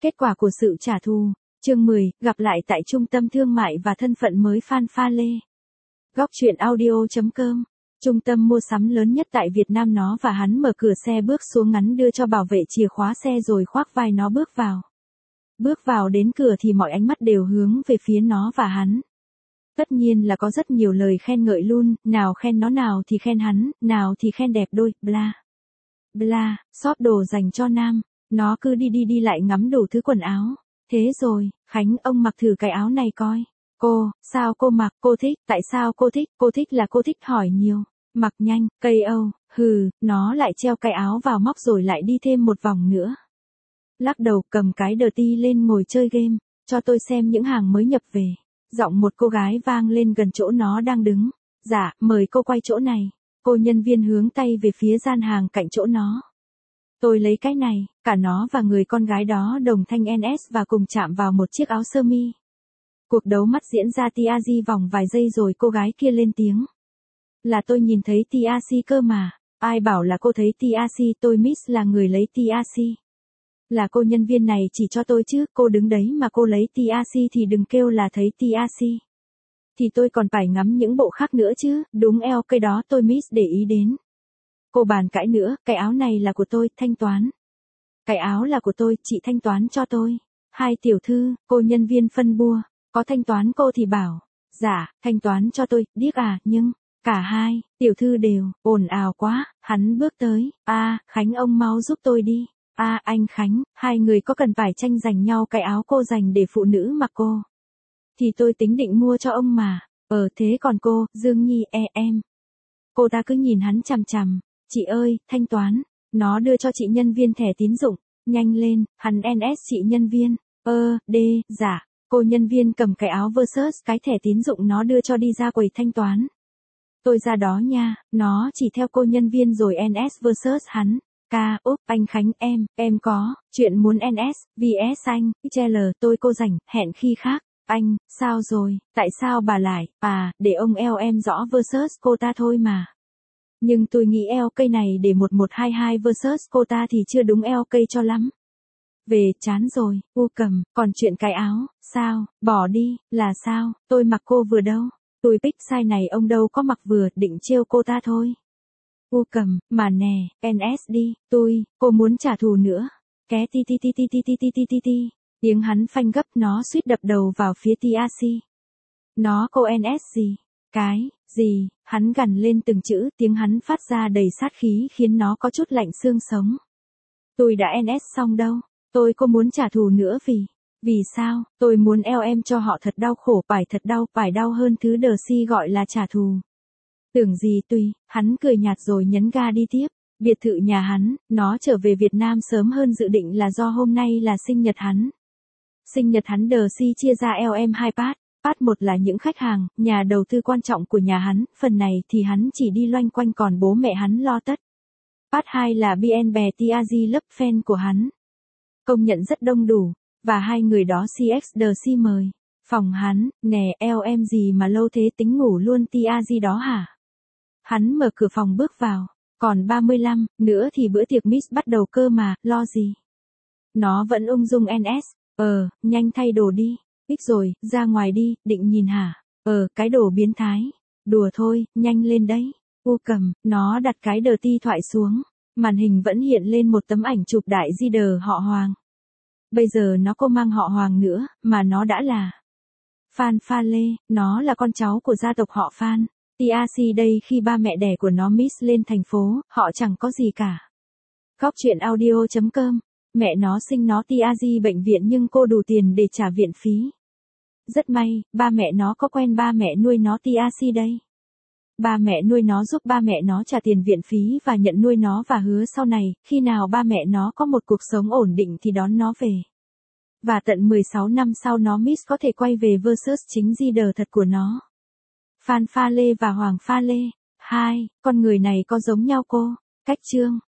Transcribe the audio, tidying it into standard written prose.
Kết quả của sự trả thù. Chương 10, gặp lại tại trung tâm thương mại và thân phận mới Phan Pha Lê. Góc truyện audio.com. Trung tâm mua sắm lớn nhất tại Việt Nam. Nó và hắn mở cửa xe bước xuống, ngắn đưa cho bảo vệ chìa khóa xe rồi khoác vai nó bước vào. Bước vào đến cửa thì mọi ánh mắt đều hướng về phía nó và hắn. Tất nhiên là có rất nhiều lời khen ngợi luôn, nào khen nó, nào thì khen hắn, nào thì khen đẹp đôi, bla. Bla, shop đồ dành cho nam. Nó cứ đi lại ngắm đủ thứ quần áo. Thế rồi, Khánh ông mặc thử cái áo này coi. Cô, sao cô mặc, cô thích, tại sao cô thích là cô thích hỏi nhiều. Mặc nhanh, cây âu, nó lại treo cái áo vào móc rồi lại đi thêm một vòng nữa. Lắc đầu cầm cái đờ ti lên ngồi chơi game, cho tôi xem những hàng mới nhập về. Giọng một cô gái vang lên gần chỗ nó đang đứng. Dạ, mời cô quay chỗ này. Cô nhân viên hướng tay về phía gian hàng cạnh chỗ nó. Tôi lấy cái này, cả nó và người con gái đó đồng thanh NS và cùng chạm vào một chiếc áo sơ mi. Cuộc đấu mắt diễn ra TRG vòng vài giây rồi cô gái kia lên tiếng. Là tôi nhìn thấy TRC cơ mà, ai bảo là cô thấy TRC, tôi Miss là người lấy TRC. Là cô nhân viên này chỉ cho tôi chứ, cô đứng đấy mà cô lấy TRC thì đừng kêu là thấy TRC. Thì tôi còn phải ngắm những bộ khác nữa chứ, đúng eo cây đó tôi Miss để ý đến. Cô bàn cãi nữa, cái áo này là của tôi, thanh toán. Cái áo là của tôi, chị thanh toán cho tôi. Hai tiểu thư, cô nhân viên phân bua, có thanh toán cô thì bảo. Dạ, thanh toán cho tôi, điếc à, nhưng, cả hai, tiểu thư đều, ồn ào quá, hắn bước tới. Khánh ông mau giúp tôi đi. Anh Khánh, hai người có cần phải tranh giành nhau cái áo cô dành để phụ nữ mặc cô? Thì tôi tính định mua cho ông mà. Thế còn cô, Dương Nhi, em. Cô ta cứ nhìn hắn chằm chằm. Chị ơi, thanh toán. Nó đưa cho chị nhân viên thẻ tín dụng. Nhanh lên, hắn NS chị nhân viên. Dạ. Cô nhân viên cầm cái áo versus cái thẻ tín dụng nó đưa cho đi ra quầy thanh toán. Tôi ra đó nha, nó chỉ theo cô nhân viên rồi NS versus hắn. Anh Khánh em có, chuyện muốn NS, VS anh, tôi cô rảnh, hẹn khi khác. Anh, sao rồi, tại sao bà lại, để ông eo em rõ versus cô ta thôi mà. Nhưng tôi nghĩ eo cây này để 1122 versus cô ta thì chưa đúng eo cây cho lắm. Về, chán rồi, cầm, còn chuyện cái áo, sao, bỏ đi, là sao, tôi mặc cô vừa đâu. Tôi pick size này ông đâu có mặc vừa, định trêu cô ta thôi. Cầm, mà nè, NS đi, cô muốn trả thù nữa. Ké ti. Tiếng hắn phanh gấp, nó suýt đập đầu vào phía TRC. Nó cô NS gì? Cái, gì? Hắn gằn lên từng chữ, tiếng hắn phát ra đầy sát khí khiến nó có chút lạnh xương sống. Tôi đã NS xong đâu, cô muốn trả thù nữa vì sao? Tôi muốn eo em cho họ thật đau khổ, phải đau hơn thứ đờ si gọi là trả thù. Tưởng gì hắn cười nhạt rồi nhấn ga đi tiếp. Biệt thự nhà hắn, nó trở về Việt Nam sớm hơn dự định là do hôm nay là sinh nhật hắn. Sinh nhật hắn đờ si chia ra LM 2 part. Part 1 là những khách hàng, nhà đầu tư quan trọng của nhà hắn, phần này thì hắn chỉ đi loanh quanh còn bố mẹ hắn lo tất. Part 2 là BN bè TRG lớp fan của hắn. Công nhận rất đông đủ, và hai người đó CX đờ si mời. Phòng hắn, nè LM gì mà lâu thế tính ngủ luôn TRG đó hả? Hắn mở cửa phòng bước vào, còn 35 nữa thì bữa tiệc Miss bắt đầu cơ mà, lo gì? Nó vẫn ung dung NS, nhanh thay đồ đi, ít rồi, ra ngoài đi, định nhìn hả? Cái đồ biến thái, đùa thôi, nhanh lên đấy. Cầm, nó đặt cái đờ ti thoại xuống, màn hình vẫn hiện lên một tấm ảnh chụp đại di đờ họ Hoàng. Bây giờ nó không mang họ Hoàng nữa, mà nó đã là Phan Pha Lê, nó là con cháu của gia tộc họ Phan. TRC đây khi ba mẹ đẻ của nó Miss lên thành phố, họ chẳng có gì cả. Góc truyện audio.com, mẹ nó sinh nó TRG bệnh viện nhưng cô đủ tiền để trả viện phí. Rất may, ba mẹ nó có quen ba mẹ nuôi nó TRC đây. Ba mẹ nuôi nó giúp ba mẹ nó trả tiền viện phí và nhận nuôi nó và hứa sau này, khi nào ba mẹ nó có một cuộc sống ổn định thì đón nó về. Và tận 16 năm sau nó Miss có thể quay về versus chính leader thật của nó. Phan Pha Lê và Hoàng Pha Lê. Con người này có giống nhau cô? Cách chương.